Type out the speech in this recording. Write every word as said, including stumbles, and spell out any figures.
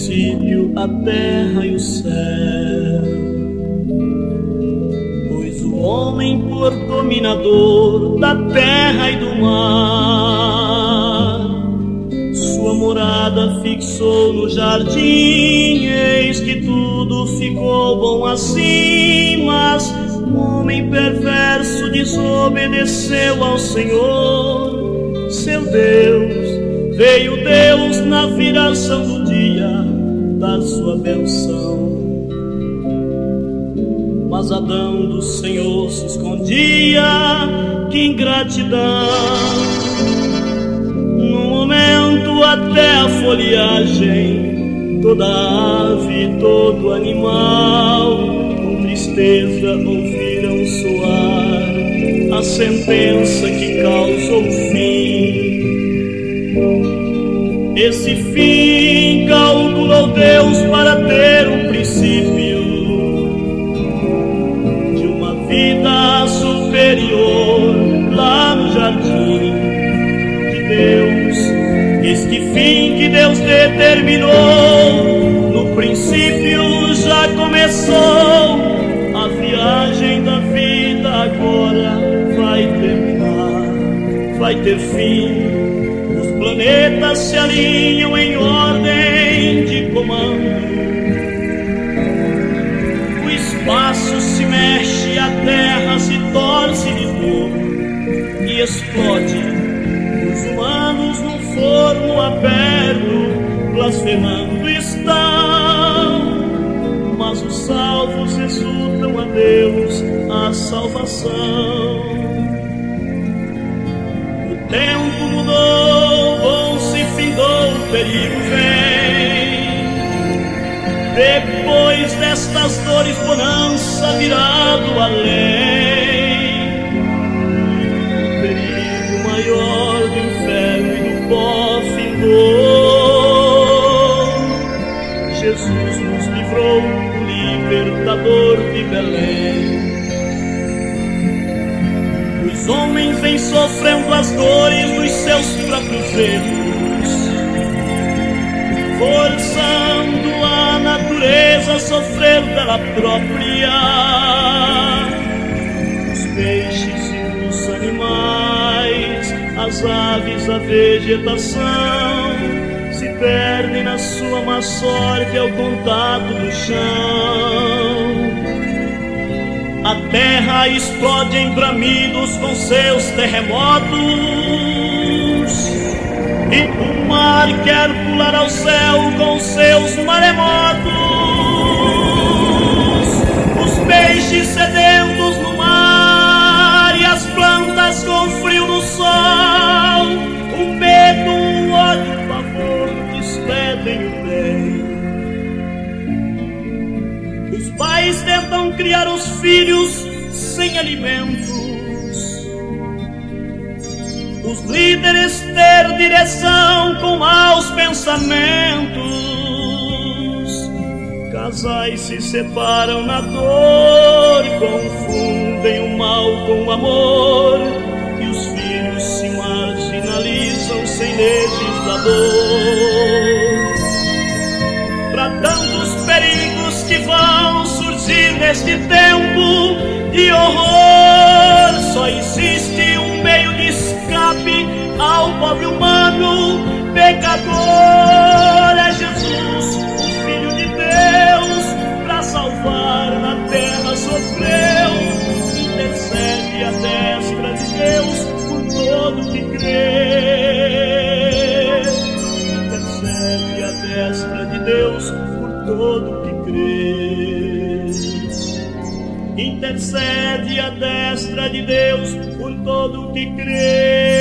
princípio a terra e o céu. Pois o homem, por dominador da terra e do mar, sua morada fixou no jardim. Eis que tudo ficou bom assim, mas o homem perverso desobedeceu ao Senhor, seu Deus. Veio Deus na viração do dia da sua bênção, mas Adão do Senhor se escondia. Que ingratidão! No momento até a folhagem, toda ave, todo animal, com tristeza ouviram soar a sentença que causou o fim. Esse fim calculou Deus para ter um princípio de uma vida superior lá no jardim de Deus. Eis que fim que Deus determinou, no princípio já começou. A viagem da vida agora vai terminar, vai ter fim. Os planetas se alinham em ordem de comando, o espaço se mexe, a terra se torce de dor e explode. Os humanos num forno aberto blasfemando estão, mas os salvos exultam a Deus a salvação. O tempo mudou, bom se findou, o perigo vem. Depois destas dores, bonança virá do além. O perigo maior do inferno e do pó findou. Jesus nos livrou, o libertador de Belém. Os homens vêm sofrendo as dores dos seus próprios erros, forçando a natureza a sofrer dela própria. Os peixes e os animais, as aves, a vegetação se perdem na sua má sorte ao contato do chão. A terra explode em bramidos com seus terremotos, e o mar quer pular ao céu com seus maremotos. Os peixes sedentos no mar e as plantas com frio no sol. O medo, o ódio, o pavor despedem o bem. Os pais tentam criar os filhos sem alimentos, os líderes ter direção com maus pensamentos. Casais se separam na dor, confundem o mal com o amor, e os filhos se marginalizam sem legislador. Para tantos perigos que vão surgir neste tempo de horror, só existe um meio de escape ao pobre humano pecador. É Jesus, o Filho de Deus, para salvar na terra sofreu. Intercede à destra de Deus por todo que crê. Intercede à destra de Deus por todo que crê. Intercede à destra de Deus por todo que crê.